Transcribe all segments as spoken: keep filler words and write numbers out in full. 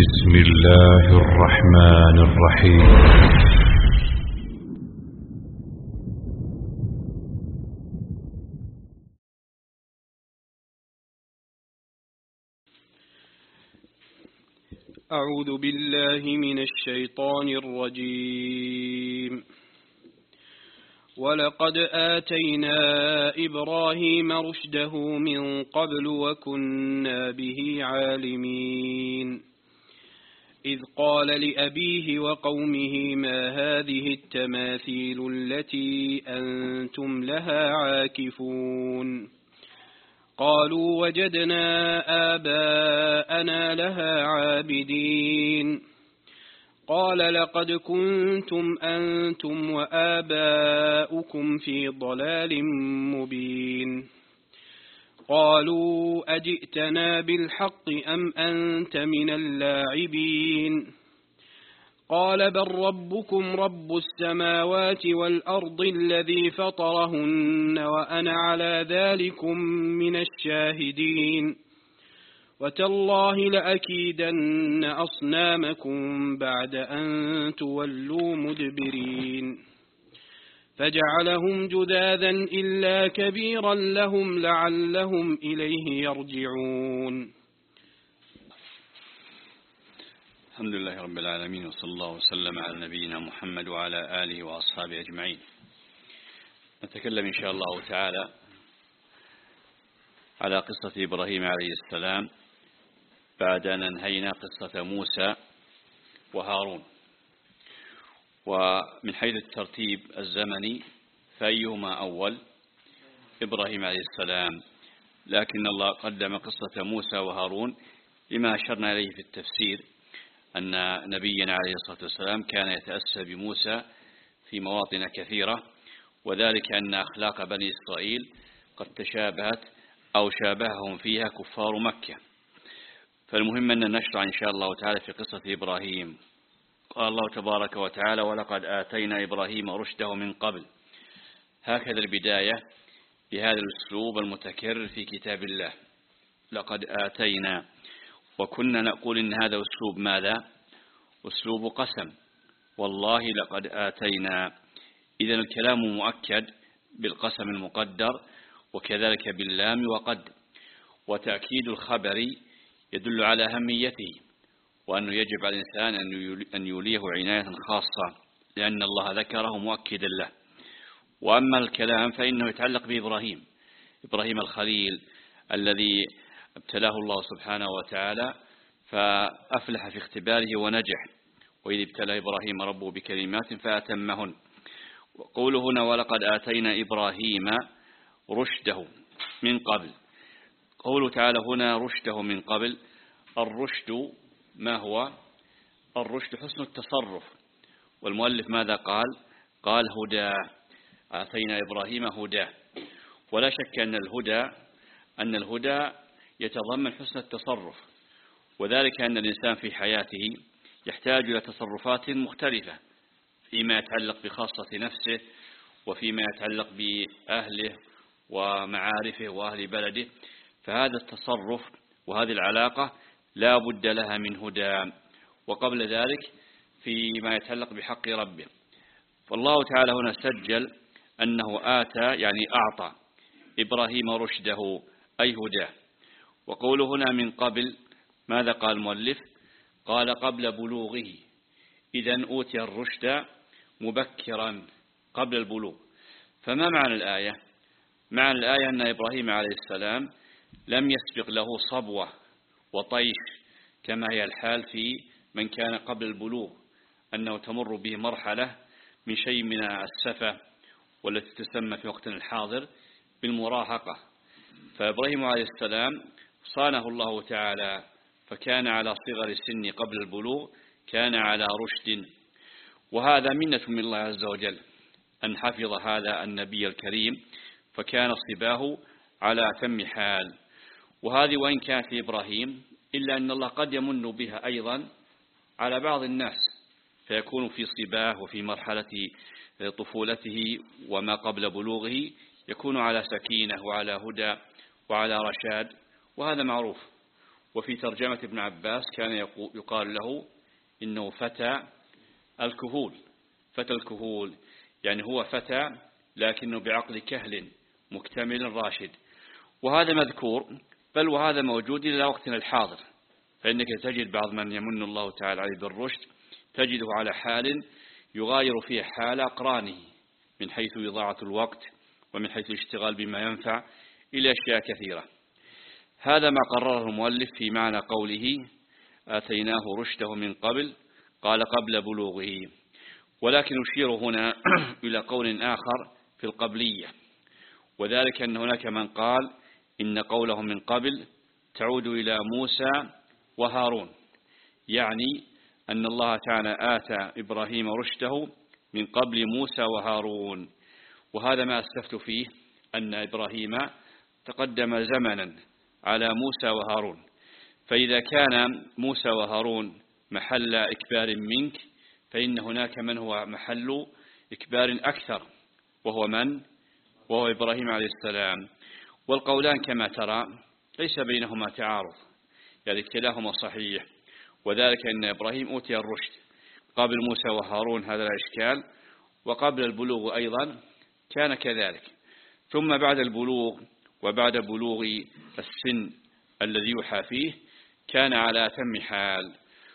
بسم الله الرحمن الرحيم. أعوذ بالله من الشيطان الرجيم. ولقد آتينا إبراهيم رشده من قبل وكنا به عالمين. إذ قال لأبيه وقومه ما هذه التماثيل التي أنتم لها عاكفون؟ قالوا وجدنا آباءنا لها عابدين. قال لقد كنتم أنتم وآباؤكم في ضلال مبين. قالوا أجئتنا بالحق أم أنت من اللاعبين؟ قال بل ربكم رب السماوات والأرض الذي فطرهن وأنا على ذلكم من الشاهدين. وتالله لأكيدن أصنامكم بعد أن تولوا مدبرين. فجعلهم جذاذا إلا كبيرا لهم لعلهم إليه يرجعون. الحمد لله رب العالمين، وصلى الله وسلم على نبينا محمد وعلى آله وأصحابه أجمعين. نتكلم إن شاء الله تعالى على قصة إبراهيم عليه السلام بعد أن أنهينا قصة موسى وهارون. ومن حيث الترتيب الزمني فأيهما أول؟ إبراهيم عليه السلام، لكن الله قدم قصة موسى وهارون لما أشرنا إليه في التفسير أن نبينا عليه الصلاة والسلام كان يتأسى بموسى في مواطن كثيرة، وذلك أن أخلاق بني إسرائيل قد تشابهت أو شابههم فيها كفار مكة. فالمهم أن نشرع إن شاء الله تعالى في قصة إبراهيم. قال الله تبارك وتعالى ولقد آتينا إبراهيم رشده من قبل. هكذا البداية بهذا الأسلوب المتكرر في كتاب الله، لقد آتينا. وكنا نقول إن هذا أسلوب ماذا؟ أسلوب قسم، والله لقد آتينا. إذا الكلام مؤكد بالقسم المقدر وكذلك باللام وقد. وتأكيد الخبر يدل على أهميته، وأنه يجب على الإنسان أن يوليه عناية خاصة لأن الله ذكره مؤكدا له. وأما الكلام فإنه يتعلق بإبراهيم، إبراهيم الخليل الذي ابتلاه الله سبحانه وتعالى فأفلح في اختباره ونجح. وإذ ابتلى إبراهيم ربه بكلمات فأتمهن. وقوله هنا ولقد آتينا إبراهيم رشده من قبل. قوله تعالى هنا رشده من قبل. الرشد ما هو؟ الرشد حسن التصرف. والمؤلف ماذا قال؟ قال هدى. آتينا إبراهيم هدى. ولا شك أن الهدى أن الهدى يتضمن حسن التصرف، وذلك أن الإنسان في حياته يحتاج إلى تصرفات مختلفة فيما يتعلق بخاصة نفسه وفيما يتعلق بأهله ومعارفه وأهل بلده. فهذا التصرف وهذه العلاقة لا بد لها من هدى. وقبل ذلك فيما يتعلق بحق ربه، فالله تعالى هنا سجل أنه آتى يعني أعطى إبراهيم رشده أي هداه. وقوله هنا من قبل ماذا قال المؤلف؟ قال قبل بلوغه. إذن أوتي الرشد مبكرا قبل البلوغ. فما معنى الآية؟ معنى الآية أن إبراهيم عليه السلام لم يسبق له صبوة وطيش كما هي الحال في من كان قبل البلوغ، أنه تمر به مرحلة من شيء من السفة والتي تسمى في وقتنا الحاضر بالمراهقة. فإبراهيم عليه السلام صانه الله تعالى فكان على صغر السن قبل البلوغ، كان على رشد. وهذا منة من الله عز وجل أن حفظ هذا النبي الكريم فكان صباه على أتم حال. وهذه وإن كانت لإبراهيم إلا أن الله قد يمن بها أيضا على بعض الناس، فيكون في صباه وفي مرحلة طفولته وما قبل بلوغه يكون على سكينة وعلى هدى وعلى رشاد، وهذا معروف. وفي ترجمة ابن عباس كان يقال له إنه فتى الكهول. فتى الكهول يعني هو فتى لكنه بعقل كهل مكتمل راشد. وهذا مذكور، بل وهذا موجود إلى وقتنا الحاضر، فإنك تجد بعض من يمن الله تعالى عليه بالرشد تجده على حال يغاير فيه حال أقرانه من حيث إضاعة الوقت ومن حيث الاشتغال بما ينفع إلى أشياء كثيرة. هذا ما قرره المؤلف في معنى قوله آتيناه رشده من قبل، قال قبل بلوغه. ولكن أشير هنا إلى قول آخر في القبلية، وذلك أن هناك من قال إن قوله من قبل تعود إلى موسى وهارون، يعني أن الله تعالى آتى إبراهيم رشده من قبل موسى وهارون. وهذا ما أسلفت فيه أن إبراهيم تقدم زمنا على موسى وهارون، فإذا كان موسى وهارون محل إكبار منك فإن هناك من هو محل إكبار أكثر، وهو من؟ وهو إبراهيم عليه السلام. والقولان كما ترى ليس بينهما تعارض، يعني كلاهما صحيح، وذلك أن إبراهيم أوتي الرشد قبل موسى وهارون، هذا لا إشكال، وقبل البلوغ أيضا كان كذلك. ثم بعد البلوغ وبعد بلوغ السن الذي يوحى فيه كان على أتم حال.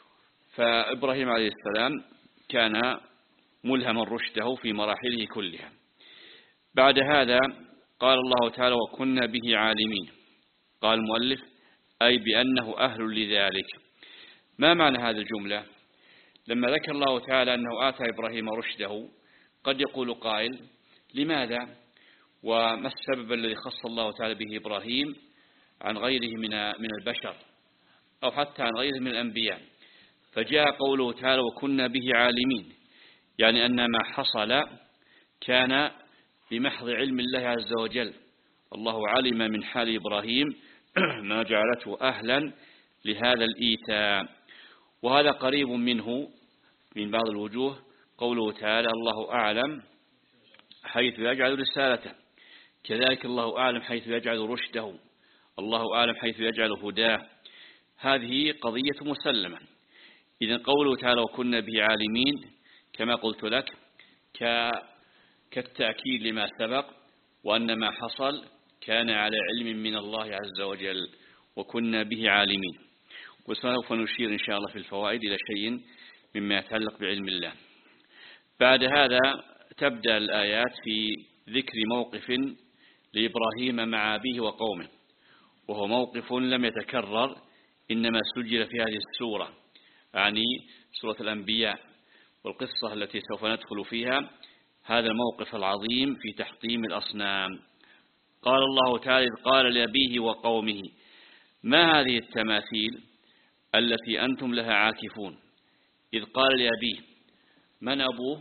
فإبراهيم عليه السلام كان ملهما رشده في مراحله كلها. بعد هذا قال الله تعالى وكنا به عالمين. قال المؤلف أي بأنه أهل لذلك. ما معنى هذه الجملة؟ لما ذكر الله تعالى أنه آتى إبراهيم رشده قد يقول قائل لماذا؟ وما السبب الذي خص الله تعالى به إبراهيم عن غيره من من البشر أو حتى عن غيره من الأنبياء؟ فجاء قوله تعالى وكنا به عالمين، يعني أن ما حصل كان بمحض علم الله عز وجل. الله علم من حال إبراهيم ما جعلته أهلا لهذا الإيتاء. وهذا قريب منه من بعض الوجوه قوله تعالى الله أعلم حيث يجعل رسالته، كذلك الله أعلم حيث يجعل رشده، الله أعلم حيث يجعل هداه. هذه قضية مسلمة. إذن قوله تعالى وكنا به عالمين كما قلت لك كالتأكيد لما سبق، وأن ما حصل كان على علم من الله عز وجل وكنا به عالمين. وسوف نشير إن شاء الله في الفوائد إلى شيء مما يتعلق بعلم الله. بعد هذا تبدأ الآيات في ذكر موقف لإبراهيم مع أبيه وقومه، وهو موقف لم يتكرر، إنما سجل في هذه السورة، يعني سورة الأنبياء، والقصة التي سوف ندخل فيها هذا الموقف العظيم في تحطيم الأصنام. قال الله تعالى قال لأبيه وقومه ما هذه التماثيل التي أنتم لها عاكفون؟ إذ قال لأبيه، من أبوه؟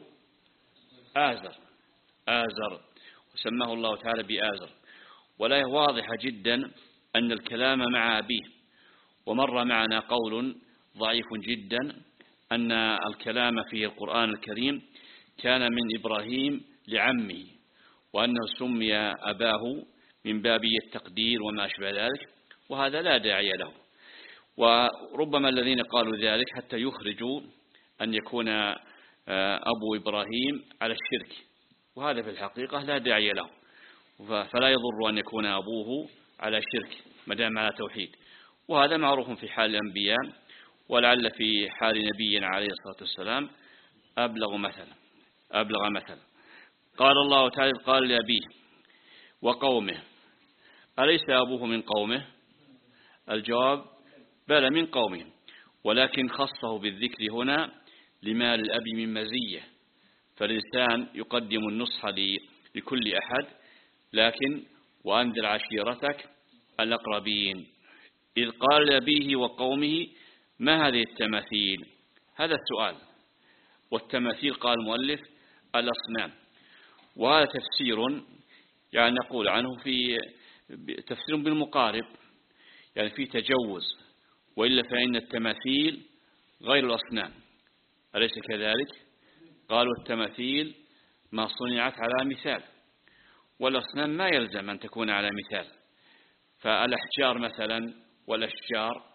آزر. آزر وسماه الله تعالى بآزر. ولا واضحة جدا أن الكلام مع أبيه. ومر معنا قول ضعيف جدا أن الكلام في القرآن الكريم كان من إبراهيم لعمه، وأنه سمي أباه من باب التقدير وما أشبه ذلك، وهذا لا داعي له. وربما الذين قالوا ذلك حتى يخرجوا أن يكون أبو إبراهيم على الشرك، وهذا في الحقيقة لا داعي له، فلا يضر أن يكون أبوه على شرك مدام على توحيد، وهذا معروف في حال الأنبياء، ولعل في حال نبينا عليه الصلاة والسلام أبلغ مثلا أبلغ مثلا. قال الله تعالى قال لأبيه وقومه، أليس أبوه من قومه؟ الجواب بلى من قومه، ولكن خصه بالذكر هنا لما للأب من مزية، فالإنسان يقدم النصح لكل أحد، لكن وأنذر عشيرتك الأقربين. إذ قال لأبيه وقومه ما هذه التماثيل؟ هذا السؤال. والتماثيل قال المؤلف الأصنام، وهذا تفسير يعني نقول عنه في تفسير بالمقارب، يعني في تجوز، وإلا فإن التماثيل غير الأصنام، أليس كذلك؟ قالوا التماثيل ما صنعت على مثال، والأصنام ما يلزم أن تكون على مثال. فالأحجار مثلا والأشجار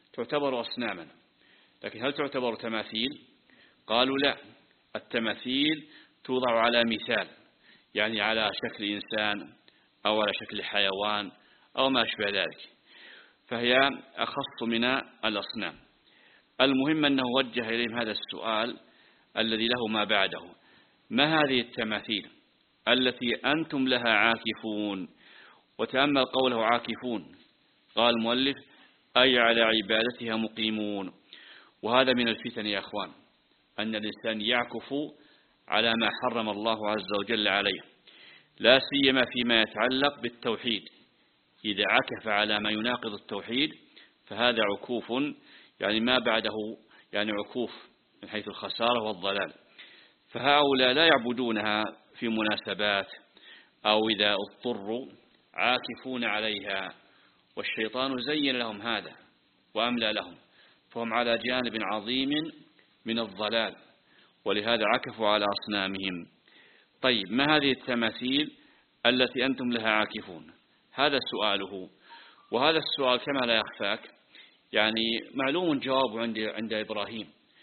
تعتبر أصناما، لكن هل تعتبر تماثيل؟ قالوا لا، التماثيل توضع على مثال، يعني على شكل إنسان أو على شكل حيوان أو ما أشبه ذلك، فهي أخص من الأصنام. المهم أنه وجه إليهم هذا السؤال الذي له ما بعده: ما هذه التماثيل التي أنتم لها عاكفون؟ وتأمل قوله عاكفون، قال المؤلف: أي على عبادتها مقيمون. وهذا من الفتن يا أخوان، أن الإنسان يعكف على ما حرم الله عز وجل عليه، لا سيما فيما يتعلق بالتوحيد. إذا عكف على ما يناقض التوحيد فهذا عكوف، يعني ما بعده يعني عكوف من حيث الخسارة والضلال. فهؤلاء لا يعبدونها في مناسبات أو إذا اضطروا، عاكفون عليها، والشيطان زين لهم هذا وأملى لهم، فهم على جانب عظيم من الضلال، ولهذا عكفوا على أصنامهم. طيب، ما هذه التماثيل التي أنتم لها عاكفون؟ هذا سؤاله، وهذا السؤال كما لا يخفاك يعني معلوم جوابه عند عند إبراهيم،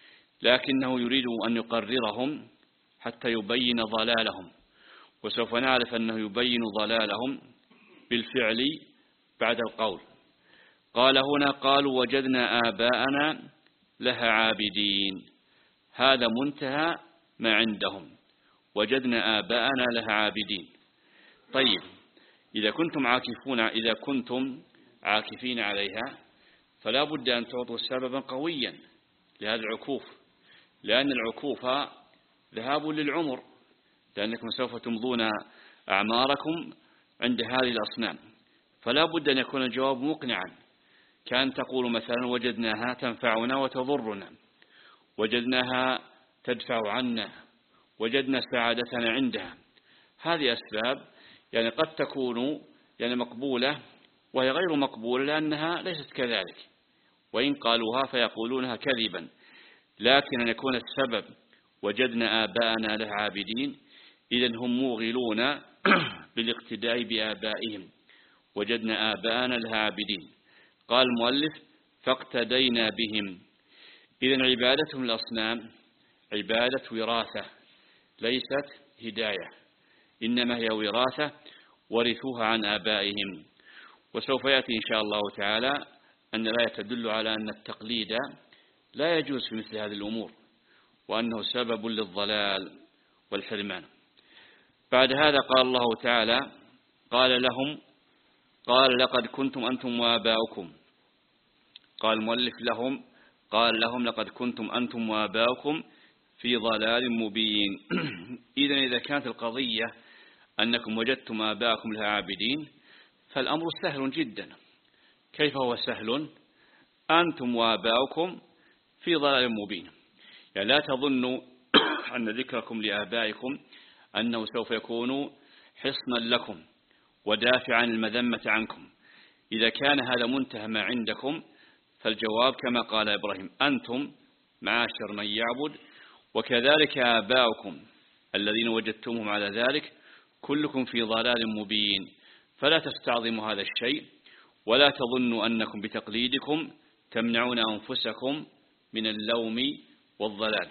لكنه يريد أن يقررهم حتى يبين ضلالهم، وسوف نعرف أنه يبين ضلالهم بالفعل بعد القول. قال هنا: قالوا وجدنا آباءنا لها عابدين. هذا منتهى ما عندهم، وجدنا آباءنا لها عابدين. طيب، إذا كنتم عاكفون إذا كنتم عاكفين عليها فلا بد أن تعطوا سببا قويا لهذا العكوف، لأن العكوف ذهاب للعمر، لأنكم سوف تمضون أعماركم عند هذه الأصنام، فلا بد أن يكون الجواب مقنعا. كان تقول مثلا: وجدناها تنفعنا وتضرنا، وجدناها تدفع عنا، وجدنا سعادتنا عندها. هذه أسباب يعني قد تكون يعني مقبولة، وهي غير مقبولة لأنها ليست كذلك، وإن قالوها فيقولونها كذبا. لكن أن يكون السبب وجدنا آباءنا لها عابدين، إذن هم موغلون بالاقتداء بآبائهم. وجدنا آباءنا لها عابدين. قال المؤلف: فاقتدينا بهم. إذن عبادتهم الأصنام عبادة وراثة ليست هداية، إنما هي وراثة ورثوها عن آبائهم. وسوف يأتي إن شاء الله تعالى أن الآية تدل على أن التقليد لا يجوز في مثل هذه الأمور، وأنه سبب للضلال والحرمان. بعد هذا قال الله تعالى: قال لهم قال لقد كنتم أنتم وآباؤكم. قال المؤلف لهم قال لهم لقد كنتم أنتم وآباؤكم في ضلال مبين. إذن إذا كانت القضية أنكم وجدتم آباءكم لها عابدين فالأمر سهل جدا. كيف هو سهل؟ أنتم وآباؤكم في ضلال مبين. يعني لا تظنوا أن ذكركم لآبائكم أنه سوف يكون حصنا لكم ودافعا المذمة عنكم. إذا كان هذا منتهى ما عندكم فالجواب كما قال إبراهيم: أنتم معاشر من يعبد، وكذلك آباؤكم الذين وجدتمهم على ذلك، كلكم في ضلال مبين. فلا تستعظموا هذا الشيء، ولا تظنوا أنكم بتقليدكم تمنعون أنفسكم من اللوم والضلال.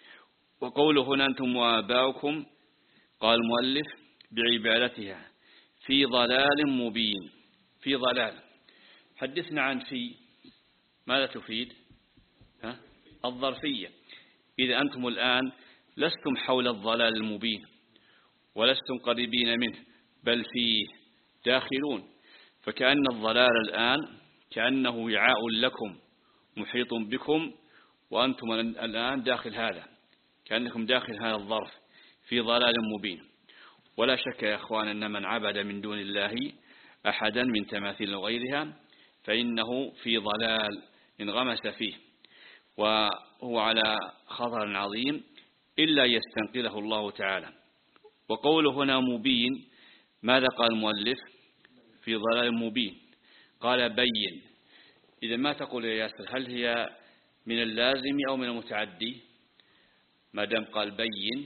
وقوله هنا أنتم وآباؤكم، قال المؤلف: بعبادتها في ضلال مبين. في ضلال، حدثنا عن في، ماذا تفيد؟ ها؟ الظرفية. إذا أنتم الآن لستم حول الضلال المبين ولستم قريبين منه، بل فيه داخلون. فكأن الضلال الآن كأنه وعاء لكم محيط بكم، وأنتم الآن داخل هذا، كأنكم داخل هذا الظرف في ضلال مبين. ولا شك يا أخوان أن من عبد من دون الله أحدا من تماثيل وغيرها فإنه في ضلال انغمس فيه، وهو على خطر عظيم إلا يستنقذه الله تعالى. وقوله هنا مبين، ماذا قال المؤلف؟ في ضلال مبين. قال بين. إذا ما تقول يا ياسر هل هي من اللازم أو من المتعدي؟ ما دام قال بين،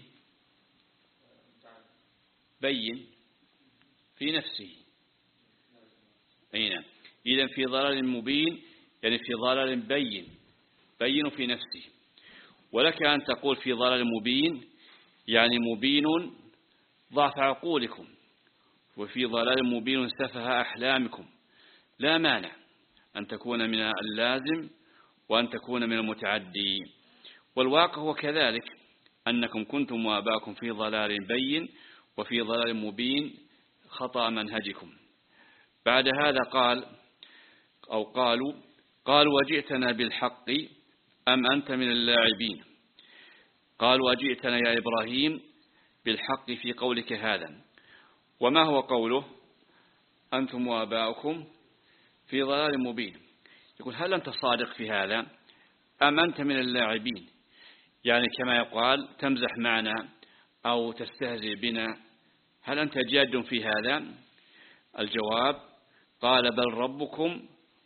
بين في نفسه. أين؟ إذا في ضلال مبين يعني في ضلال بين بين في نفسه. ولك أن تقول في ضلال مبين، يعني مبين ضعف عقولكم، وفي ضلال مبين سفه أحلامكم. لا مانع أن تكون من اللازم وأن تكون من المتعدي. والواقع هو كذلك، أنكم كنتم وآباؤكم في ضلال بين وفي ضلال مبين خطأ منهجكم. بعد هذا قال أو قالوا قالوا وجئتنا بالحق أم أنت من اللاعبين. قالوا وجئتنا يا إبراهيم بالحق في قولك هذا. وما هو قوله؟ أنتم وآباؤكم في ضلال مبين. يقول هل أنت صادق في هذا أم أنت من اللاعبين؟ يعني كما يقال تمزح معنا أو تستهزئ بنا، هل أنت جاد في هذا؟ الجواب قال بل ربكم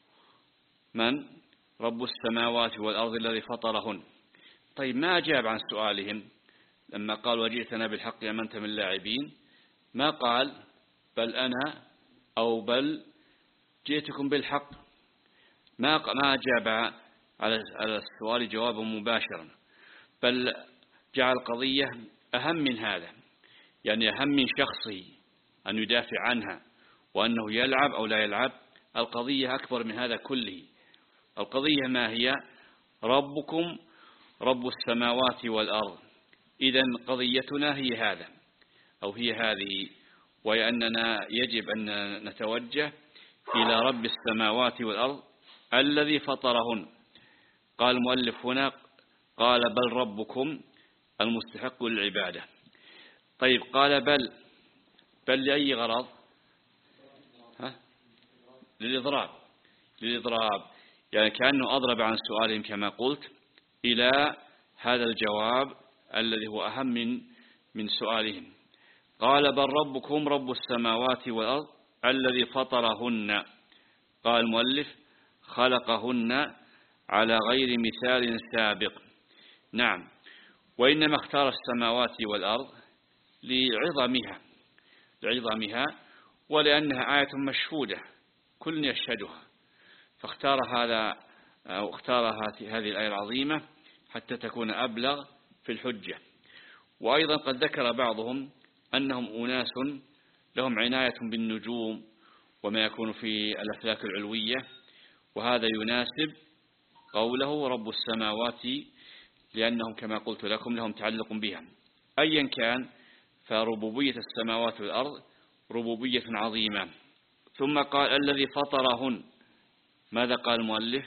من؟ رب السماوات والأرض الذي فطرهن. طيب ما أجاب عن سؤالهم لما قال وجئتنا بالحق أم أنت من اللاعبين؟ ما قال بل أنا أو بل جئتكم بالحق. ما ما أجاب على السؤال جوابا مباشرا، بل جعل القضية أهم من هذا، يعني أهم من شخصه أن يدافع عنها وأنه يلعب أو لا يلعب. القضية أكبر من هذا كله. القضية ما هي؟ ربكم رب السماوات والأرض. إذن قضيتنا هي هذا أو هي هذه، وهي أننا يجب أن نتوجه إلى رب السماوات والأرض الذي فطرهن. قال المؤلف هنا قال بل ربكم المستحق للعبادة. طيب قال بل بل لأي غرض؟ ها؟ للإضراب للإضراب يعني كأنه أضرب عن سؤالهم كما قلت إلى هذا الجواب الذي هو أهم من من سؤالهم. قال بل ربكم رب السماوات والأرض الذي فطرهن. قال المؤلف خلقهن على غير مثال سابق. نعم، وإنما اختار السماوات والأرض لعظمها لعظمها ولأنها آية مشهودة كل يشهدها، فاختار هذا أو اختار هذه الآية العظيمة حتى تكون أبلغ في الحجة. وأيضا قد ذكر بعضهم أنهم أناس لهم عناية بالنجوم وما يكون في الأفلاك العلوية، وهذا يناسب قوله رب السماوات لأنهم كما قلت لكم لهم تعلق بها. أيا كان فربوبية السماوات والأرض ربوبية عظيمة. ثم قال الذي فطرهن. ماذا قال المؤلف؟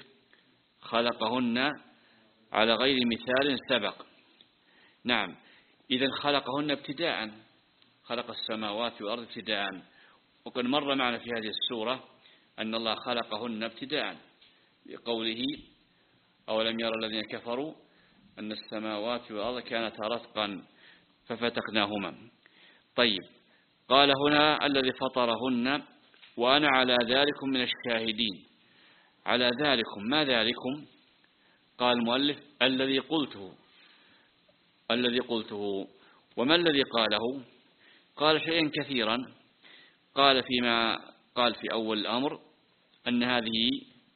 خلقهن على غير مثال سبق. نعم، إذن خلقهن ابتداء، خلق السماوات والأرض ابتداء. وقد مر معنا في هذه السورة أن الله خلقهن ابتداء بقوله أولم يرى الذين كفروا أن السماوات والأرض كانتا رتقا ففتقناهما. طيب قال هنا الذي فطرهن وأنا على ذلكم من الشاهدين. على ذلكم، ما ذلكم؟ قال المؤلف الذي قلته الذي قلته. وما الذي قاله؟ قال شيئا كثيرا. قال فيما قال في أول الأمر أن هذه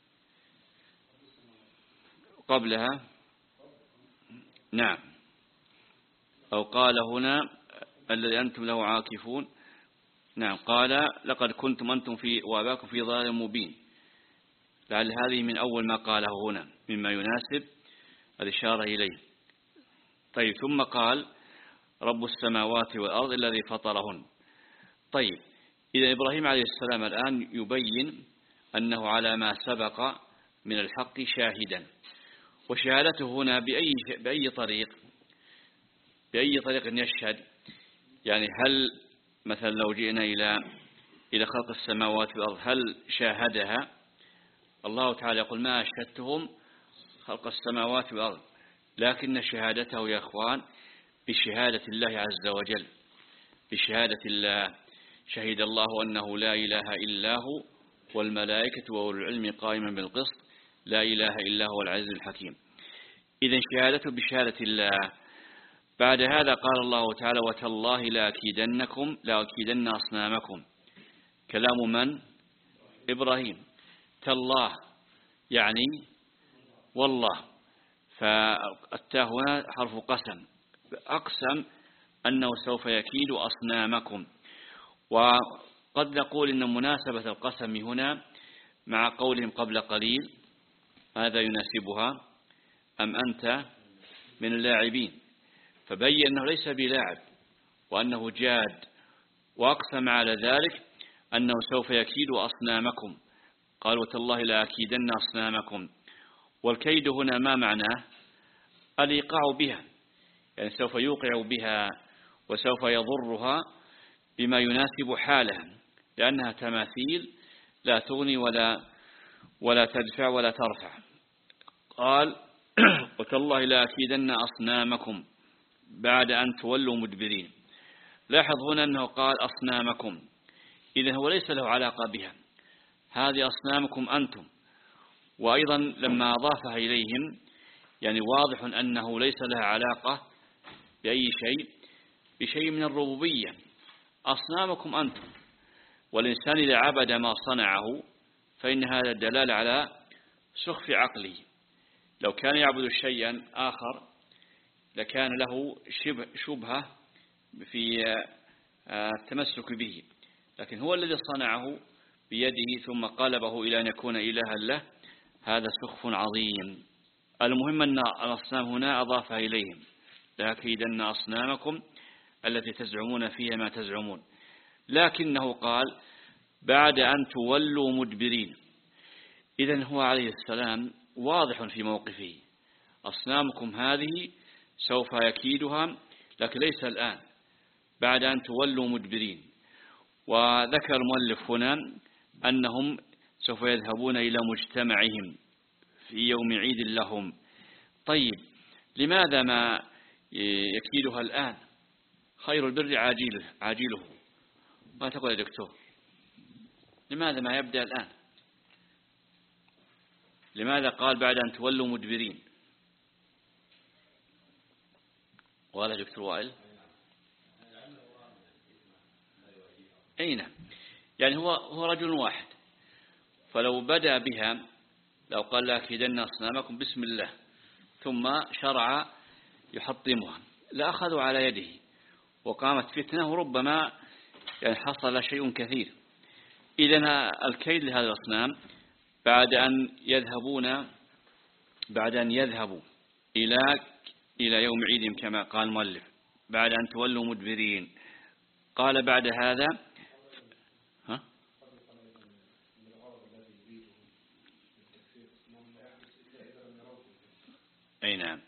قبلها، نعم، أو قال هنا الذي أنتم له عاكفون. نعم، قال لقد كنتم أنتم في وآباؤكم في ضلال مبين. لعل هذه من أول ما قاله هنا مما يناسب الإشارة إليه. طيب ثم قال رب السماوات والأرض الذي فطرهن. طيب إذا إبراهيم عليه السلام الآن يبين أنه على ما سبق من الحق شاهدا، وشهادته هنا بأي بأي طريق بأي طريق يشهد؟ يعني هل مثلا لو جئنا إلى إلى خلق السماوات والأرض هل شاهدها؟ الله تعالى يقول ما أشهدتهم خلق السماوات والأرض، لكن شهادته يا أخوان بشهادة الله عز وجل، بشهادة الله. شهد الله أنه لا إله إلا هو والملائكة وأولو العلم قائما بالقسط لا إله إلا هو العزيز الحكيم. إذن شهادته بشهادة الله. بعد هذا قال الله تعالى وتالله لأكيدنكم لأكيدن أصنامكم. كلام من؟ إبراهيم. تالله يعني والله، فالتاء هنا حرف قسم، أقسم أنه سوف يكيد أصنامكم. وقد نقول إن مناسبة القسم هنا مع قولهم قبل قليل هذا يناسبها أم أنت من اللاعبين، فبين أنه ليس بلاعب وأنه جاد، وأقسم على ذلك أنه سوف يكيد أصنامكم، قال وتالله لأكيدن أصنامكم. والكيد هنا ما معناه؟ الإيقاع بها، يعني سوف يوقع بها وسوف يضرها بما يناسب حالها، لأنها تماثيل لا تغني ولا ولا تدفع ولا ترفع. قال وتالله لأكيدن أصنامكم بعد أن تولوا مدبرين. لاحظ هنا أنه قال أصنامكم، إذن هو ليس له علاقة بها، هذه أصنامكم أنتم. وأيضا لما أضافها إليهم يعني واضح أنه ليس لها علاقة بأي شيء بشيء من الربوبية. أصنامكم أنتم، والإنسان إذا عبد ما صنعه فإن هذا الدلالة على سخف عقله. لو كان يعبد شيئا آخر لكان له شبه شبهة في التمسك به، لكن هو الذي صنعه بيده ثم قلبه إلى أن يكون إلها له، هذا سخف عظيم. المهم أن الأصنام هنا أضافها إليهم، لأكيدن أصنامكم التي تزعمون فيها ما تزعمون، لكنه قال بعد أن تولوا مدبرين. إذن هو عليه السلام واضح في موقفه، أصنامكم هذه سوف يكيدها لكن ليس الآن، بعد أن تولوا مدبرين. وذكر المؤلف هنا أنهم سوف يذهبون إلى مجتمعهم في يوم عيد لهم. طيب لماذا ما يكيدها الآن؟ خير البر عاجله عاجله ما تقول يا دكتور؟ لماذا ما يبدأ الآن؟ لماذا قال بعد أن تولوا مدبرين؟ ولا دكتور وائل؟ أين؟ يعني هو هو رجل واحد، فلو بدأ بها لو قال لأكيدن أصنامكم بسم الله ثم شرع يحطمها لأخذوا على يده وقامت فتنة وربما يعني حصل شيء كثير. إذن الكيد لهذه الأصنام بعد أن يذهبون بعد أن يذهبوا إلى إلى يوم عيدهم كما قال المؤلف بعد أن تولوا مدبرين. قال بعد هذا ها؟ أي نعم،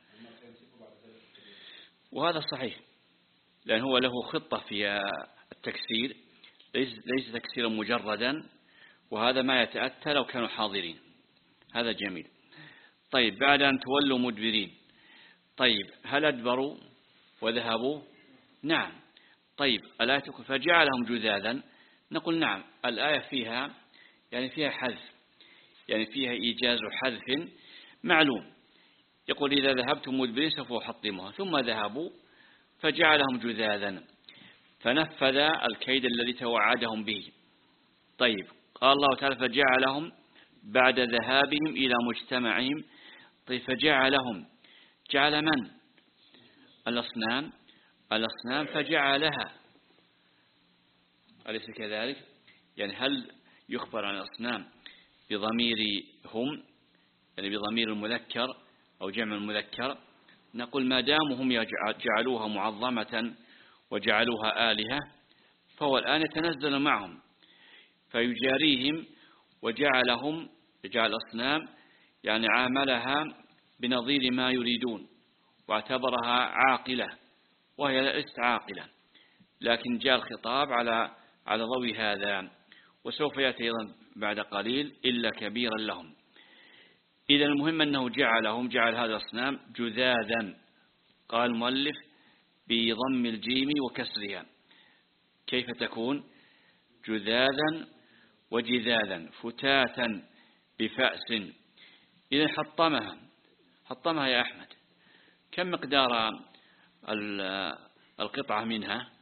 وهذا صحيح، لأن هو له خطة في التكسير، ليس ليس تكسيرا مجردا، وهذا ما يتأتى لو كانوا حاضرين. هذا جميل. طيب بعد أن تولوا مدبرين، طيب هل أدبروا وذهبوا؟ نعم. طيب الآية فجعلهم جذاذا، نقول نعم، الآية فيها يعني فيها حذف، يعني فيها إيجاز حذف معلوم. يقول إذا ذهبتم مدبرين سوف أحطمها، ثم ذهبوا فجعلهم جذاذا، فنفذ الكيد الذي توعدهم به. طيب قال الله تعالى فجعلهم بعد ذهابهم إلى مجتمعهم. طيب فجعلهم، جعل من؟ الأصنام، الأصنام فجعلها، أليس كذلك؟ يعني هل يخبر عن الأصنام بضمير هم، يعني بضمير المذكر أو جمع المذكر؟ نقول ما داموا هم جعلوها معظمة وجعلوها آلهة فهو الآن يتنزل معهم فيجاريهم، وجعلهم جعل الأصنام يعني عاملها بنظير ما يريدون واعتبرها عاقلة وهي ليست عاقلة، لكن جاء الخطاب على على ضوء هذا. وسوف يأتي أيضا بعد قليل إلا كبيرا لهم. إذا المهم أنه جعلهم، جعل هذا الأصنام جذاذا. قال المؤلف بضم الجيم وكسرها. كيف تكون؟ جذاذا وجذاذا، فتاتا بفأس. إذا حطمها، حطمها يا أحمد، كم مقدار القطعة منها؟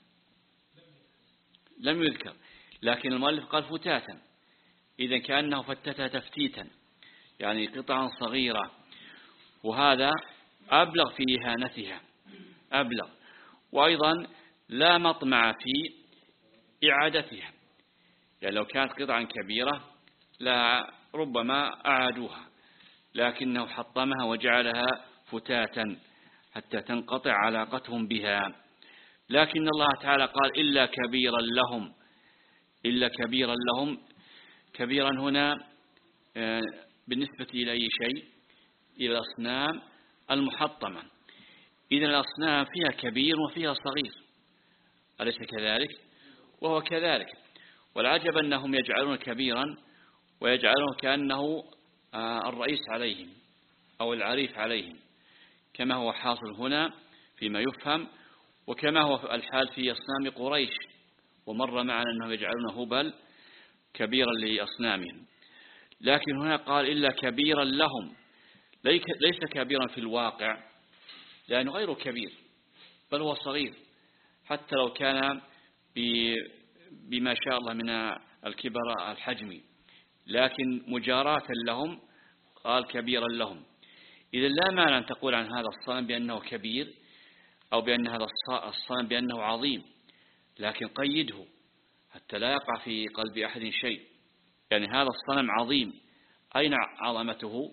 لم يذكر، لكن المؤلف قال فتاتا، إذا كأنه فتتها تفتيتا، يعني قطعا صغيرة، وهذا أبلغ في إهانتها، أبلغ. وأيضا لا مطمع في إعادتها، يعني لو كانت قطعا كبيرة لا ربما أعادوها، لكنه حطمها وجعلها فتاتا حتى تنقطع علاقتهم بها. لكن الله تعالى قال إلا كبيرا لهم، إلا كبيرا لهم. كبيرا هنا بالنسبة إلى أي شيء؟ إلى الأصنام المحطمة. إذن الأصنام فيها كبير وفيها صغير، أليس كذلك؟ وهو كذلك. والعجب أنهم يجعلون كبيرا ويجعلون كأنه الرئيس عليهم أو العريف عليهم، كما هو حاصل هنا فيما يفهم، وكما هو الحال في أصنام قريش. ومر معنا أنهم يجعلون هبل كبيرا لأصنامهم. لكن هنا قال إلا كبيرا لهم، ليس كبيرا في الواقع، لأنه غير كبير بل هو صغير، حتى لو كان بما شاء الله من الكبر الحجمي، لكن مجاراة لهم قال كبيرا لهم. إذا لا معنى أن تقول عن هذا الصنم بأنه كبير أو بأن هذا الصنم بأنه عظيم، لكن قيده حتى لا يقع في قلب أحد شيء. يعني هذا الصنم عظيم، أين عظمته؟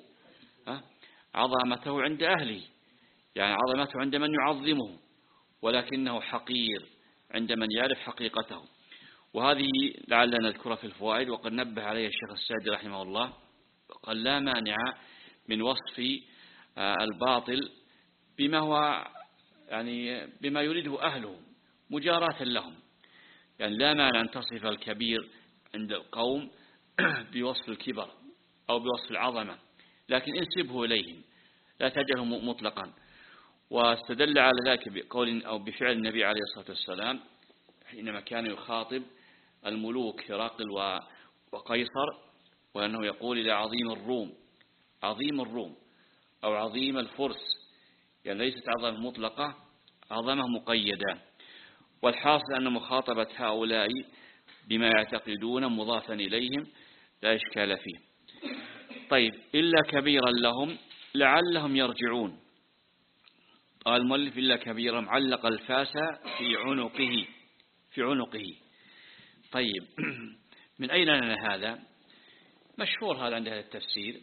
عظمته عند أهله، يعني عظمته عند من يعظمه، ولكنه حقير عند من يعرف حقيقته. وهذه لعلنا نذكرها في الفوائد، وقد نبه عليها الشيخ السعدي رحمه الله، قال لا مانع من وصف الباطل بما هو يعني بما يريده أهله مجاراة لهم. يعني لا مانع أن تصف الكبير عند القوم بوصف الكبر أو بوصف العظمة، لكن انسبه إليهم، لا تجعله مطلقا. واستدل على ذلك بقول أو بفعل النبي عليه الصلاة والسلام حينما كان يخاطب الملوك هرقل وقيصر، وأنه يقول إلى عظيم الروم، عظيم الروم أو عظيم الفرس، يعني ليست عظمة مطلقة، عظمة مقيدة. والحاصل أن مخاطبة هؤلاء بما يعتقدون مضافا إليهم لا إشكال فيه. طيب إلا كبيرا لهم لعلهم يرجعون. قال المؤلف إلا كبيرا، معلق الفاس في عنقه، في عنقه. طيب من أين لنا هذا؟ مشهور هذا عند هذا التفسير،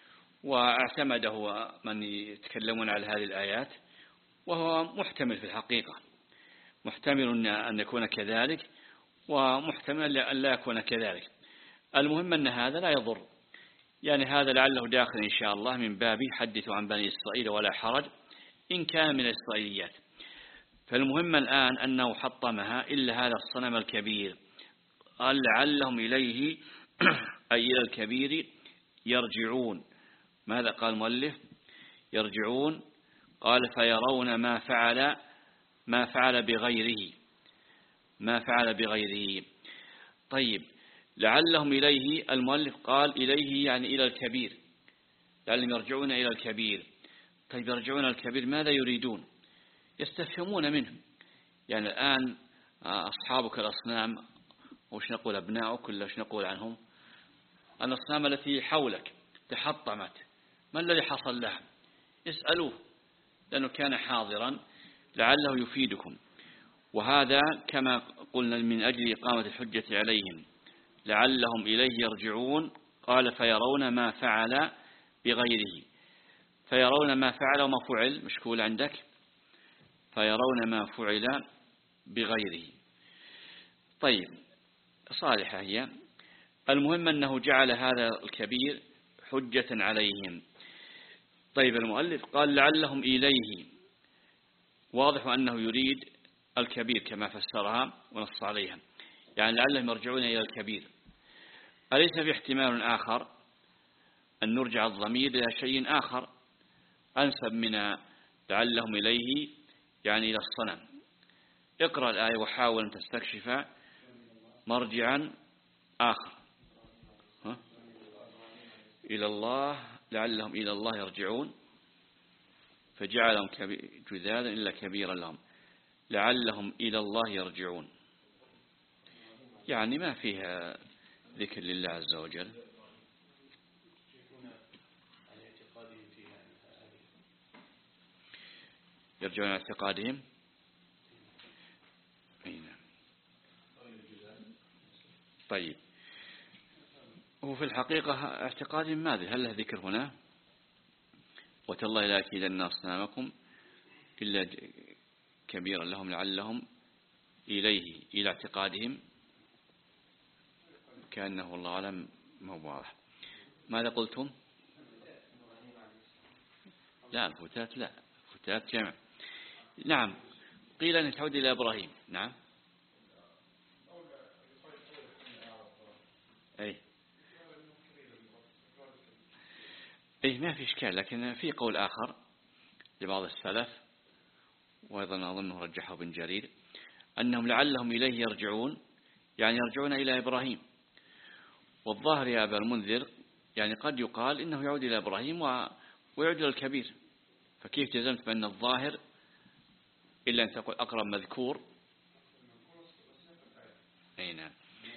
واعتمده من يتكلمون على هذه الآيات، وهو محتمل في الحقيقة، محتمل أن يكون كذلك ومحتمل أن لا يكون كذلك. المهم أن هذا لا يضر، يعني هذا لعله داخل إن شاء الله من باب حدثوا عن بني إسرائيل ولا حرج إن كان من الإسرائيليات. فالمهم الآن أنه حطمها إلا هذا الصنم الكبير. قال لعلهم إليه أي إلى الكبير يرجعون. ماذا قال المؤلف؟ يرجعون. قال فيرون ما فعل ما فعل بغيره، ما فعل بغيره. طيب لعلهم إليه، المؤلف قال إليه يعني إلى الكبير، لعلهم يرجعون إلى الكبير. طيب يرجعون الكبير ماذا يريدون؟ يستفهمون منهم. يعني الآن أصحابك الأصنام، وش نقول أبناؤك ولا وش نقول عنهم؟ الأصنام التي حولك تحطمت، ما الذي حصل لها؟ اسألوه، لأنه كان حاضرا لعله يفيدكم. وهذا كما قلنا من أجل إقامة الحجة عليهم، لعلهم إليه يرجعون. قال فيرون ما فعل بغيره. فيرون ما فعل وما فعل مشكول عندك، فيرون ما فعل بغيره. طيب صالحة هي. المهم أنه جعل هذا الكبير حجة عليهم. طيب المؤلف قال لعلهم إليه، واضح أنه يريد الكبير كما فسرها ونص عليها، يعني لعلهم يرجعون إلى الكبير. أليس في احتمال آخر أن نرجع الضمير إلى شيء آخر أنسب من لعلهم إليه يعني إلى الصنم؟ اقرأ الآية وحاول أن تستكشف مرجعا آخر. ها؟ إلى الله، لعلهم إلى الله يرجعون فجعلهم جذاذا إلا كبيرا لهم، لعلهم إلى الله يرجعون، يعني ما فيها ذكر لله عز وجل. يرجعون إلى اعتقادهم. طيب هو في الحقيقة اعتقادهم ماذا؟ هل له ذكر هنا؟ وتالله لا أكيدن أصنامكم إلا كبيرا لهم لعلهم إليه إلى اعتقادهم، كأنه الله أعلم ما هو واضح. ماذا قلتم؟ لا الفتات لا، فتات جمع. نعم قيل أن تعود إلى إبراهيم. نعم أي أي ما في إشكال، لكن في قول آخر لبعض السلف وأيضا أظنه رجحه بن جرير أنهم لعلهم إليه يرجعون، يعني يرجعون إلى إبراهيم. والظاهر يا أبا المنذر يعني قد يقال إنه يعود إلى إبراهيم ويعود إلى الكبير، فكيف جزمت بأن الظاهر إلا أن تقول أقرب مذكور؟ أي نعم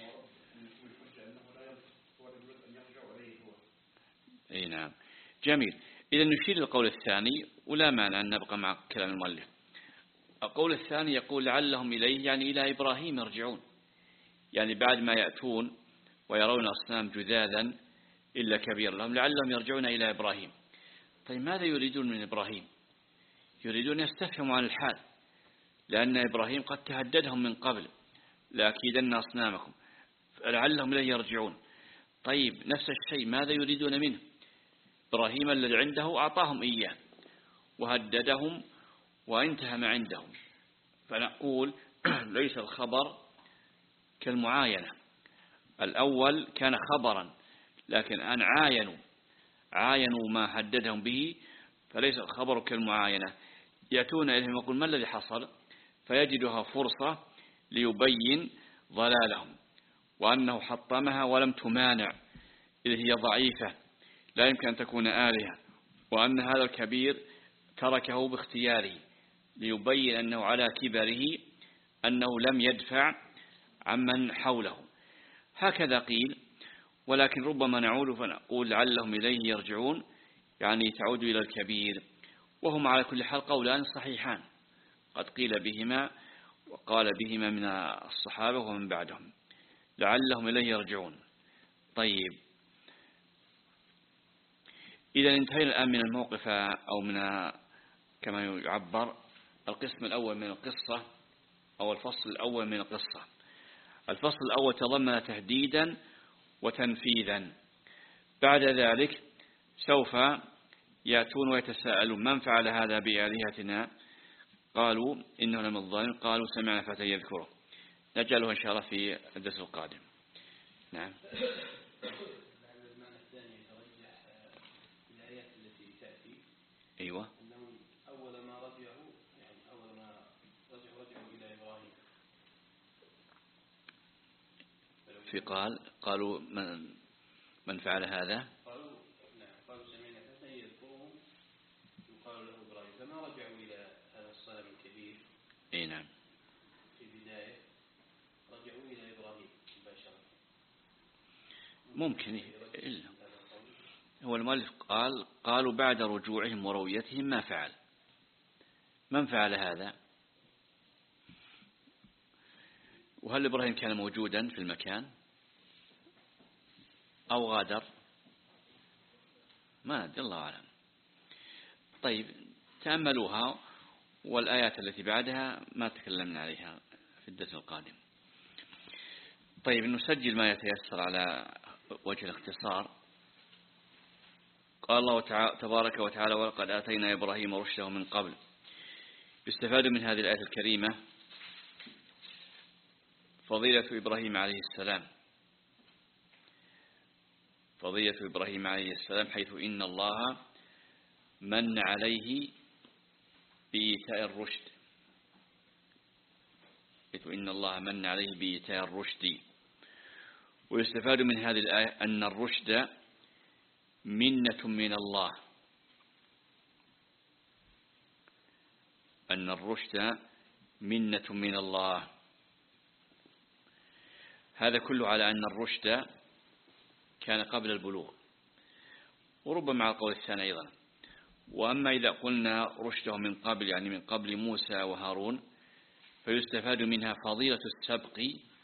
أي نعم جميل. إذا نشير للقول الثاني ولا مانع أن نبقى مع كلام المؤلف. القول الثاني يقول لعلهم إليه يعني إلى إبراهيم يرجعون، يعني بعد ما يأتون ويرون أصنام جذاذا إلا كبير لهم لعلهم يرجعون إلى إبراهيم. طيب ماذا يريدون من إبراهيم؟ يريدون يستفهموا عن الحال، لأن إبراهيم قد تهددهم من قبل لأكيدن أصنامكم لعلهم إليه يرجعون. طيب نفس الشيء ماذا يريدون منه؟ إبراهيم الذي عنده أعطاهم إياه وهددهم وانتهى ما عندهم. فنقول ليس الخبر كالمعاينة. الأول كان خبرا لكن الآن عاينوا عاينوا ما هددهم به، فليس الخبر كالمعاينة. يأتون إليهم يقول ما الذي حصل؟ فيجدها فرصة ليبين ضلالهم وأنه حطمها ولم تمانع إذ هي ضعيفة لا يمكن أن تكون آلهة، وأن هذا الكبير تركه باختياره ليبين أنه على كبره أنه لم يدفع عمن حوله. هكذا قيل. ولكن ربما نعود فنقول لعلهم إليه يرجعون يعني تعود إلى الكبير، وهم على كل حال قولان صحيحان قد قيل بهما وقال بهما من الصحابة ومن بعدهم لعلهم إليه يرجعون. طيب إذا انتهينا الآن من الموقف أو من كما يعبر القسم الأول من القصة أو الفصل الأول من القصة. الفصل الأول تضمن تهديدا وتنفيذا. بعد ذلك سوف يأتون ويتساءلون من فعل هذا بآلهتنا؟ قالوا إنه لمن الظالمين قالوا سمعنا فتى يذكره. نجعله إن شاء الله في الدرس القادم. نعم أيوة أنهم أول ما رجعوا يعني أول ما رجعوا رجعوا إلى إبراهيم. في قال قالوا من من فعل هذا؟ قالوا نعم قالوا سمعنا فتى يذكرهم يقال له إبراهيم، فما رجعوا إلى هذا الصنم الكبير. أي نعم في البداية رجعوا إلى إبراهيم مباشرة. ممكن إلا هو المؤلف قال قالوا بعد رجوعهم ورؤيتهم ما فعل. من فعل هذا؟ وهل إبراهيم كان موجودا في المكان أو غادر؟ ما أدري الله أعلم. طيب تأملوها والآيات التي بعدها ما تكلمنا عليها في الدرس القادم. طيب نسجل ما يتيسر على وجه الاختصار. قال الله تبارك وتعالى ولقد آتينا إبراهيم رشده من قبل. يستفاد من هذه الآية الكريمة فضيلة إبراهيم عليه السلام فضيلة إبراهيم عليه السلام حيث إن الله من عليه بإيتاء الرشد حيث إن الله من عليه بإيتاء الرشد. ويستفاد من هذه الآية أن الرشد منة من الله أن الرشد منة من الله. هذا كله على أن الرشد كان قبل البلوغ، وربما على القول الثاني أيضا. وأما إذا قلنا رشده من قبل يعني من قبل موسى وهارون فيستفاد منها فضيلة السبق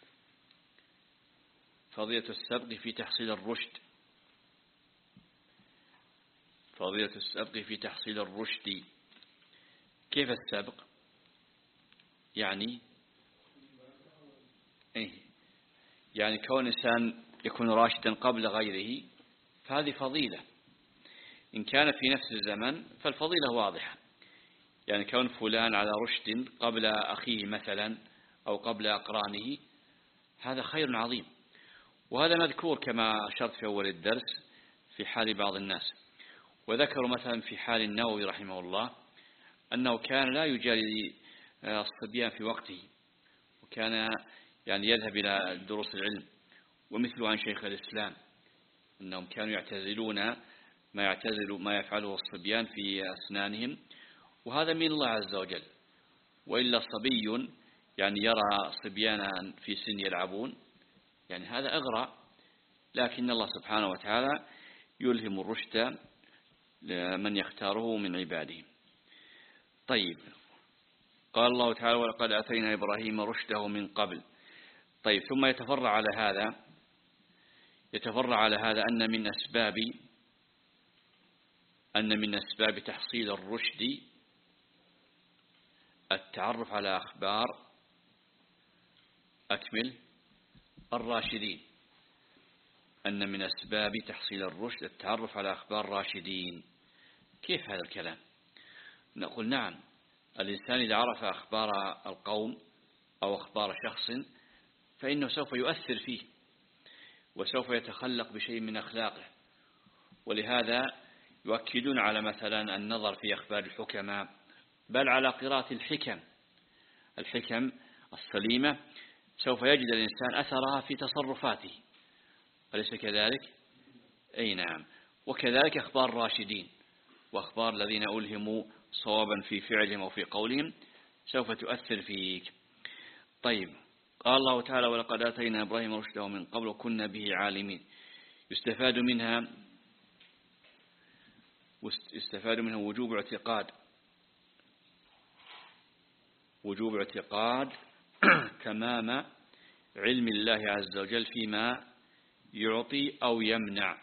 فضيلة السبق في تحصيل الرشد فضيلة السبق في تحصيل الرشد. كيف السبق؟ يعني إيه؟ يعني كون إنسان يكون راشدا قبل غيره فهذه فضيلة. إن كان في نفس الزمن فالفضيلة واضحة، يعني كون فلان على رشد قبل أخيه مثلا أو قبل أقرانه هذا خير عظيم. وهذا مذكور كما أشرت في أول الدرس في حال بعض الناس. وذكروا مثلا في حال النووي رحمه الله أنه كان لا يجاري الصبيان في وقته، وكان يعني يذهب إلى دروس العلم. ومثل عن شيخ الإسلام أنهم كانوا يعتزلون ما يعتزل ما يفعله الصبيان في أسنانهم، وهذا من الله عز وجل. وإلا صبي يعني يرى صبيانا في سن يلعبون يعني هذا أغرى، لكن الله سبحانه وتعالى يلهم الرشد لمن يختاره من عباده. طيب، قال الله تعالى ولقد آتينا إبراهيم رشده من قبل. طيب، ثم يتفرع على هذا يتفرع على هذا أن من أسباب أن من أسباب تحصيل الرشد التعرف على أخبار أكمل الراشدين. أن من أسباب تحصيل الرشد التعرف على أخبار الراشدين. كيف هذا الكلام؟ نقول نعم، الإنسان إذا عرف أخبار القوم أو أخبار شخص فإنه سوف يؤثر فيه وسوف يتخلق بشيء من أخلاقه. ولهذا يؤكدون على مثلا النظر في أخبار الحكماء، بل على قراءة الحكم الحكم السليمة، سوف يجد الإنسان أثرها في تصرفاته، أليس كذلك؟ أي نعم. وكذلك أخبار الراشدين وأخبار الذين ألهموا صوابا في فعلهم أو في قولهم سوف تؤثر فيك. طيب، قال الله تعالى ولقد آتينا إبراهيم رشده من قبل وكنا به عالمين. يستفاد منها يستفاد منها وجوب اعتقاد وجوب اعتقاد تمام علم الله عز وجل فيما يعطي أو يمنع.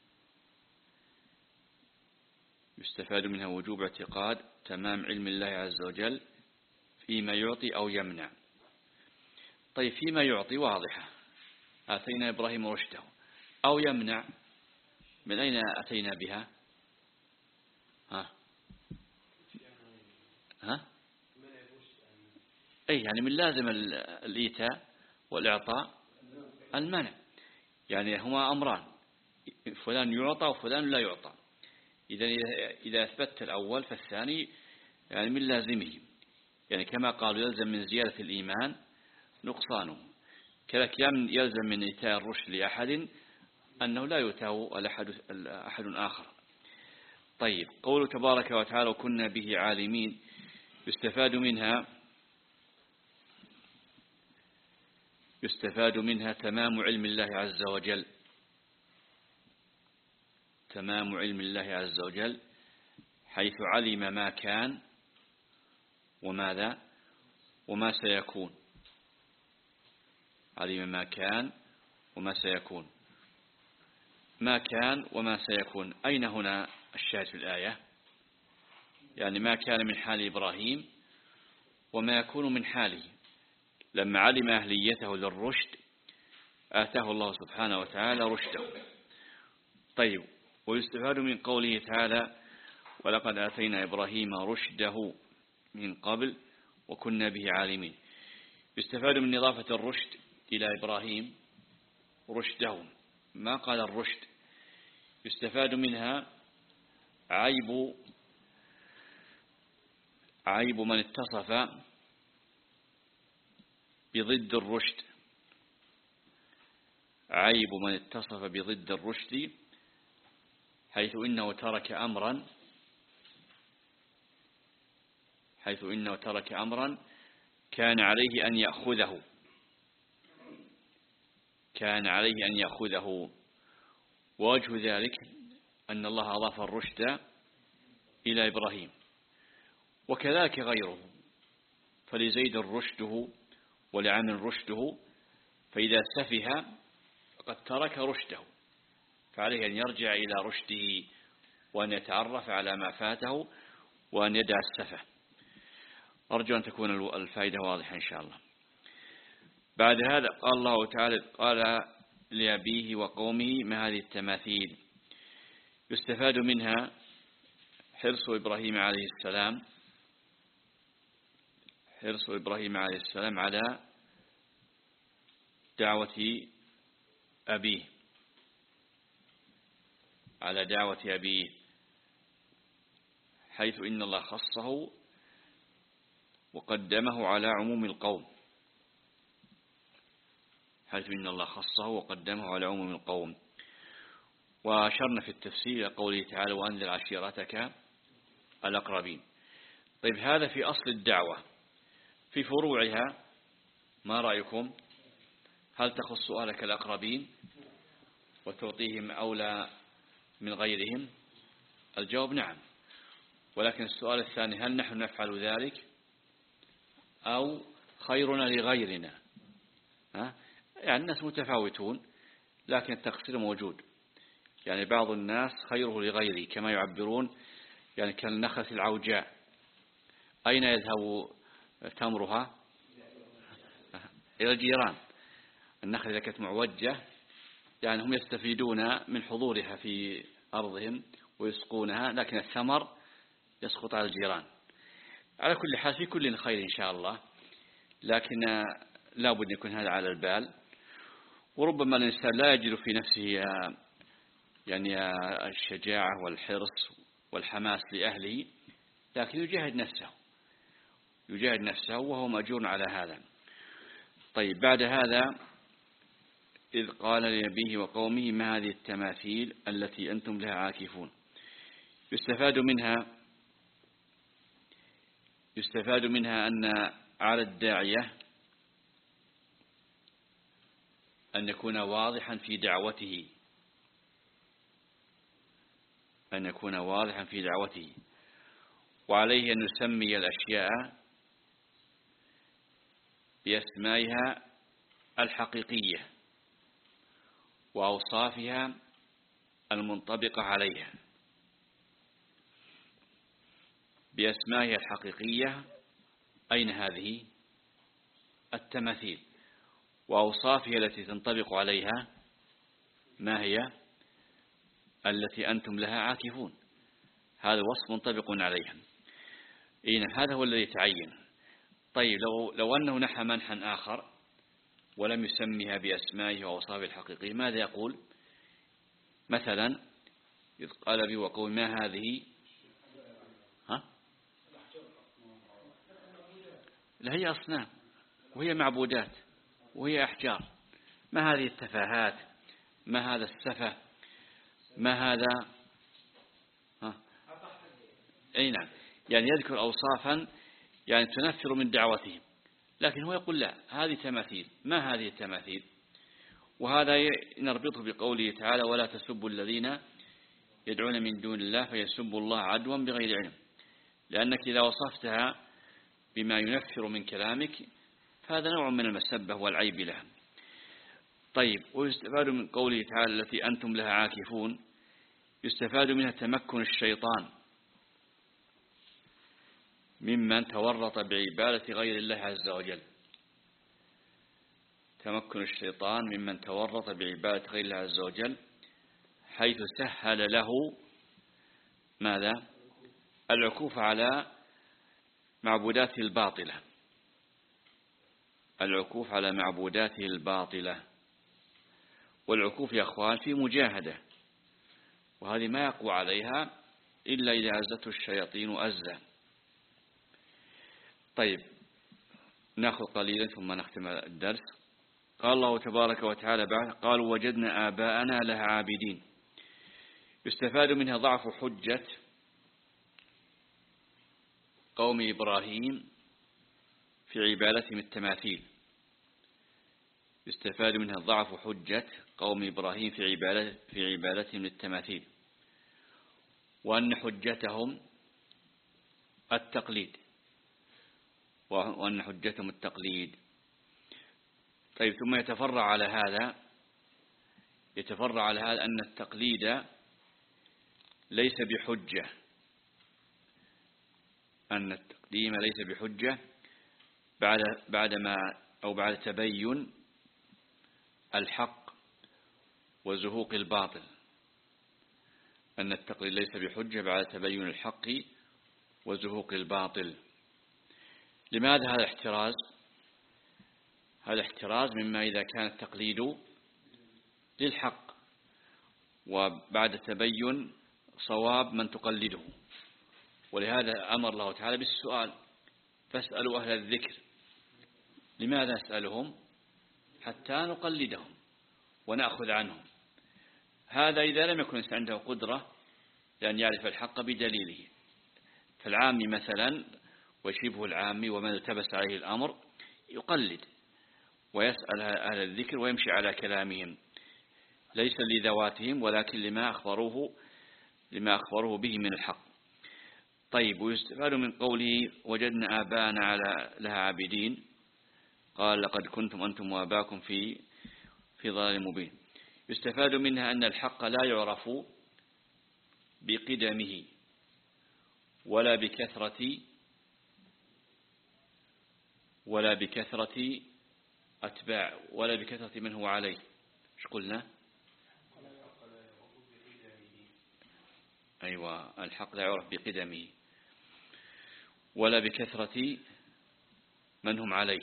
يستفاد منها وجوب اعتقاد تمام علم الله عز وجل فيما يعطي أو يمنع. طيب، فيما يعطي واضحة، آتينا إبراهيم رشده. أو يمنع، من أين أتينا بها؟ ها ها أي يعني من لازم الإيتاء والإعطاء المنع، يعني هما أمران، فلان يعطى وفلان لا يعطى. إذا إذا أثبت الأول فالثاني يعني من لازمه، يعني كما قالوا يلزم من زيادة الإيمان نقصانه، كذلك يلزم من إيتاء الرشد لأحد أنه لا يؤتاه الأحد أحد آخر. طيب، قوله تبارك وتعالى وكنا به عالمين، يستفاد منها يستفاد منها تمام علم الله عز وجل تمام علم الله عز وجل حيث علم ما كان وماذا وما سيكون. علم ما كان وما سيكون. ما كان وما سيكون، أين هنا الشاهد في الآية؟ يعني ما كان من حال إبراهيم وما يكون من حاله. لما علم أهليته للرشد آتاه الله سبحانه وتعالى رشده. طيب، ويستفاد من قوله تعالى ولقد آتينا إبراهيم رشده من قبل وكنا به عالمين. يستفاد من إضافة الرشد إلى إبراهيم رشده، ما قال الرشد. يستفاد منها عيب عيب من اتصف بضد الرشد عيب من اتصف بضد الرشد حيث إنه ترك أمرا حيث إنه ترك أمرا كان عليه أن يأخذه كان عليه أن يأخذه ووجه ذلك أن الله أضاف الرشد إلى إبراهيم، وكذلك غيره، فلزيد رشده ولعمر رشده، فإذا سفه فقد ترك رشده، فعليه أن يرجع إلى رشده وأن يتعرف على ما فاته وأن يدع السفه. أرجو أن تكون الفائدة واضحة إن شاء الله. بعد هذا قال الله تعالى قال لأبيه وقومه ما هذه التماثيل. يستفاد منها حرص إبراهيم عليه السلام حرص إبراهيم عليه السلام على دعوة أبيه على دعوة أبيه حيث إن الله خصه وقدمه على عموم القوم حيث إن الله خصه وقدمه على عموم القوم. وأشرنا في التفسير قوله تعالى وأنذر عشيرتك الأقربين. طيب هذا في أصل الدعوة. في فروعها ما رأيكم؟ هل تخص أهلك الأقربين وتعطيهم أولى من غيرهم؟ الجواب نعم. ولكن السؤال الثاني هل نحن نفعل ذلك أو خيرنا لغيرنا؟ ها؟ يعني الناس متفاوتون لكن التقصير موجود. يعني بعض الناس خيره لغيره كما يعبرون، يعني كالنخلة العوجاء أين يذهب تمرها؟ إلى الجيران. النخلة إذا كانت معوجة يعني هم يستفيدون من حضورها في أرضهم ويسقونها، لكن الثمر يسقط على الجيران. على كل حال في كل خير إن شاء الله، لكن لا بد يكون هذا على البال. وربما الإنسان لا يجد في نفسه يعني الشجاعة والحرص والحماس لأهله، لكن يجاهد نفسه يجاهد نفسه وهو مأجور على هذا. طيب بعد هذا إذ قال لأبيه وقومه ما هذه التماثيل التي أنتم لها عاكفون. يستفاد منها يستفاد منها أن على الداعية أن يكون واضحا في دعوته أن يكون واضحا في دعوته وعليه أن نسمي الأشياء بأسمائها الحقيقية وأوصافها المنطبقة عليها. بأسمائها الحقيقية أين هذه؟ التماثيل. وأوصافها التي تنطبق عليها ما هي؟ التي أنتم لها عاكفون. هذا وصف منطبق عليها. إذن هذا هو الذي يتعين. طيب لو, لو أنه نحى منحا آخر ولم يسميها بأسمائه وأوصافه الحقيقية ماذا يقول؟ مثلا إذ قال بي وقول ما هذه؟ ها؟ لا هي أصنام وهي معبودات وهي أحجار. ما هذه التفاهات؟ ما هذا السفه؟ ما هذا؟ ها؟ أي نعم. يعني يذكر أوصافا يعني تنفر من دعوتهم، لكن هو يقول لا هذه تماثيل. ما هذه التماثيل؟ وهذا نربطه بقوله تعالى ولا تسبوا الذين يدعون من دون الله فيسبوا الله عدوا بغير علم. لأنك إذا وصفتها بما ينفر من كلامك فهذا نوع من المسبة والعيب لها. طيب ويستفاد من قوله تعالى التي أنتم لها عاكفون يستفاد منها تمكن الشيطان ممن تورط بعبادة غير الله عز وجل. تمكن الشيطان ممن تورط بعبادة غير الله عز وجل حيث سهل له ماذا؟ العكوف على معبوداته الباطلة العكوف على معبوداته الباطلة. والعكوف يا أخوان في مجاهدة، وهذه ما يقوى عليها إلا إذا عزته الشياطين أزا. طيب نأخذ قليلا ثم نختم الدرس. قال الله تبارك وتعالى بعد قالوا وجدنا آباءنا لها عابدين. يستفاد منها ضعف حجة قوم إبراهيم في عبادتهم التماثيل. يستفاد منها ضعف حجة قوم إبراهيم في عبادة في عبادتهم للتماثيل، وأن حجتهم التقليد، وأن حجتهم التقليد. طيب ثم يتفرع على هذا يتفرع على هذا أن التقليد ليس بحجة، أن التقديم ليس بحجة بعد بعدما أو بعد تبين الحق وزهوق الباطل، أن التقليد ليس بحجة بعد تبين الحق وزهوق الباطل. لماذا هذا الاحتراز؟ هذا احتراز مما إذا كان التقليد للحق وبعد تبين صواب من تقلده. ولهذا أمر الله تعالى بالسؤال: فاسألوا أهل الذكر. لماذا نسألهم؟ حتى نقلدهم ونأخذ عنهم. هذا إذا لم يكن عنده قدرة لأن يعرف الحق بدليله. فالعامي مثلا وشبه العامي ومن التبس عليه الأمر يقلد ويسأل أهل الذكر ويمشي على كلامهم، ليس لذواتهم ولكن لما أخبروه لما أخبروه به من الحق. طيب، ويستفاد من قوله: وجدنا آباءنا على لها عابدين. قال: لقد كنتم أنتم وآباؤكم في في ضلال مبين. يستفاد منها أن الحق لا يعرف بقدمه ولا بكثرة ولا بكثرة أتباع ولا بكثرة من هو عليه. ايش قلنا؟ أيوة، الحق لا يعرف بقدمه ولا بكثرة من هم عليه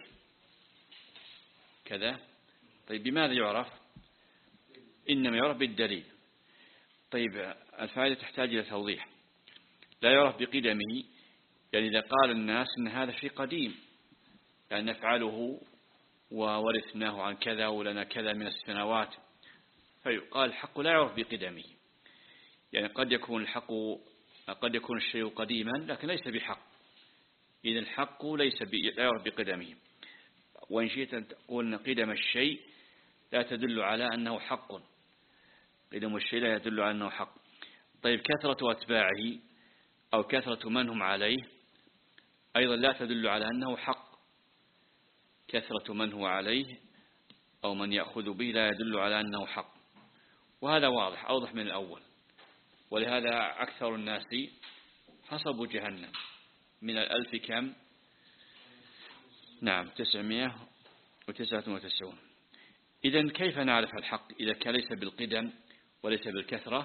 كذا. طيب، بماذا يعرف؟ إنما يعرف بالدليل. طيب، الفائدة تحتاج إلى توضيح. لا يعرف بقدمه، يعني إذا قال الناس إن هذا شيء قديم يعني نفعله وورثناه عن كذا ولنا كذا من السنوات، فيقال الحق لا يعرف بقدمه. يعني قد يكون الحق قد يكون الشيء قديما لكن ليس بحق، إذا الحق ليس لا يعرف بقدمه. وإن شئت أن تقول أن قدم الشيء لا تدل على أنه حق، قدم الشيء لا يدل على أنه حق. طيب، كثرة أتباعه أو كثرة من هم عليه أيضا لا تدل على أنه حق. كثرة من هو عليه أو من يأخذ به لا يدل على أنه حق. وهذا واضح أوضح من الأول. ولهذا أكثر الناس حسب جهنم من الألف كم؟ نعم، تسعمائة وتسعة وتسعون. إذن كيف نعرف الحق إذا كان ليس بالقدم وليس بالكثرة؟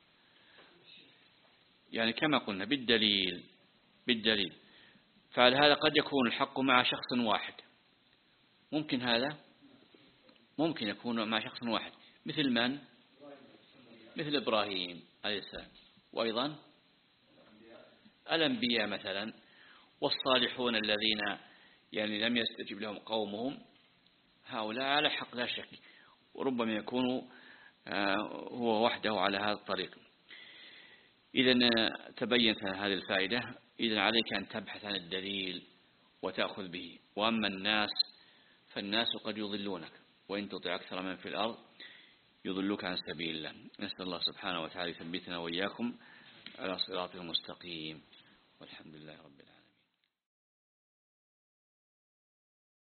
يعني كما قلنا بالدليل بالدليل. فهذا قد يكون الحق مع شخص واحد، ممكن هذا ممكن يكون مع شخص واحد، مثل من؟ مثل إبراهيم عليه السلام، وأيضا الأنبياء مثلا، والصالحون الذين يعني لم يستجب لهم قومهم، هؤلاء على حق لا شك، وربما يكون هو وحده على هذا الطريق. إذن تبينت هذه الفائدة. إذن عليك أن تبحث عن الدليل وتأخذ به. وأما الناس فالناس قد يضلونك، وإن تطع أكثر من في الأرض يضلوك عن سبيل الله. نسأل الله سبحانه وتعالى يثبتنا وإياكم على صراط المستقيم، والحمد لله رب العالمين.